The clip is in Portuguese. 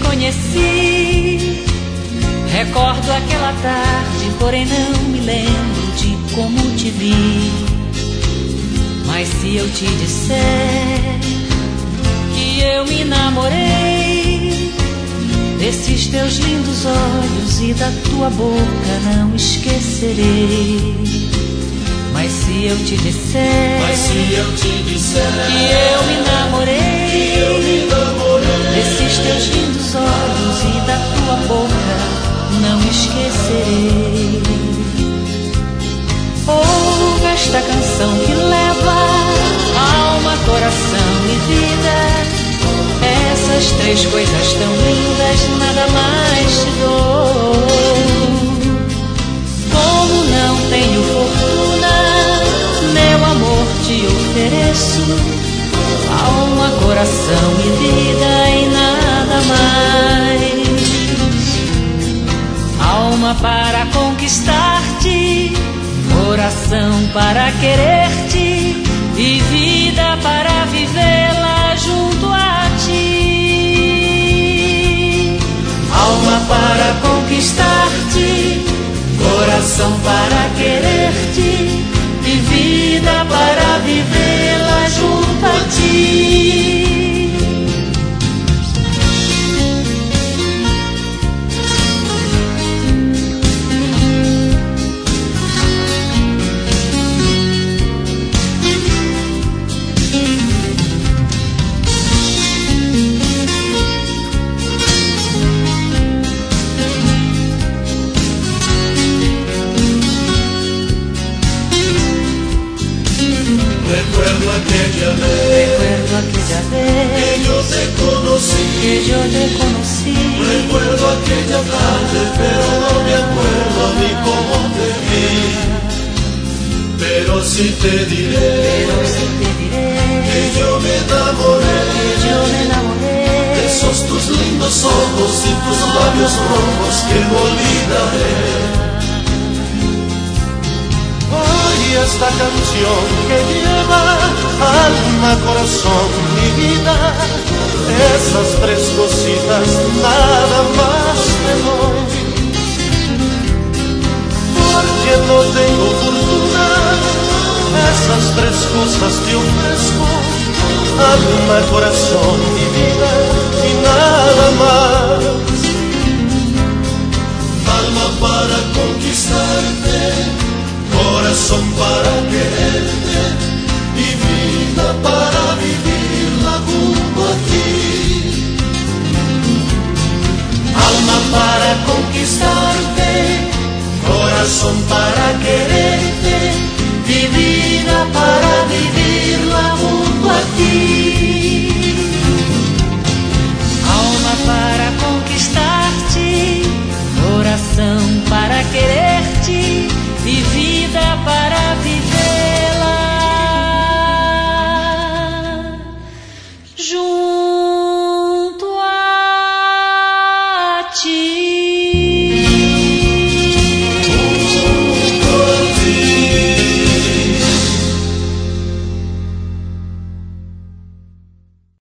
conheci. Recordo aquela tarde, porém não me lembro de como te vi. Mas se eu te disser que eu me namorei desses teus lindos olhos e da tua boca, não esquecerei. Mas se eu te disser que eu me namorei desses teus lindos olhos e da tua boca, não esquecerei. Ouve esta canção que leva alma, coração e vida. Essas três coisas tão lindas, nada mais te dou. Como não tenho fortuna, meu amor te ofereço. Alma, coração e vida e nada mais. Alma para conquistar-te, coração para querer-te e vida para vivê-la junto a ti. Alma para conquistar-te, coração para querer-te e vida para vivê-la junto a ti. Recuerdo aquella vez que yo te conocí. Recuerdo aquella tarde, pero no me acuerdo ni cómo te vi. Pero sí te diré que yo me enamoré de esos tus lindos ojos y tus labios rojos que no olvidaré. Y esta canción que lleva alma, corazón y vida, esas tres cositas nada más te doy. Porque no tengo fortuna, esas tres cosas te ofrezco. Alma, corazón y vida y nada más. Alma para conquistarte, corazón para quererte y vida para vivirla junto a ti. Alma para conquistarte, corazón para quererte y vida para vivirla junto a ti. Alma para conquistarte, coração para querer-te e vida para vivê-la junto a ti.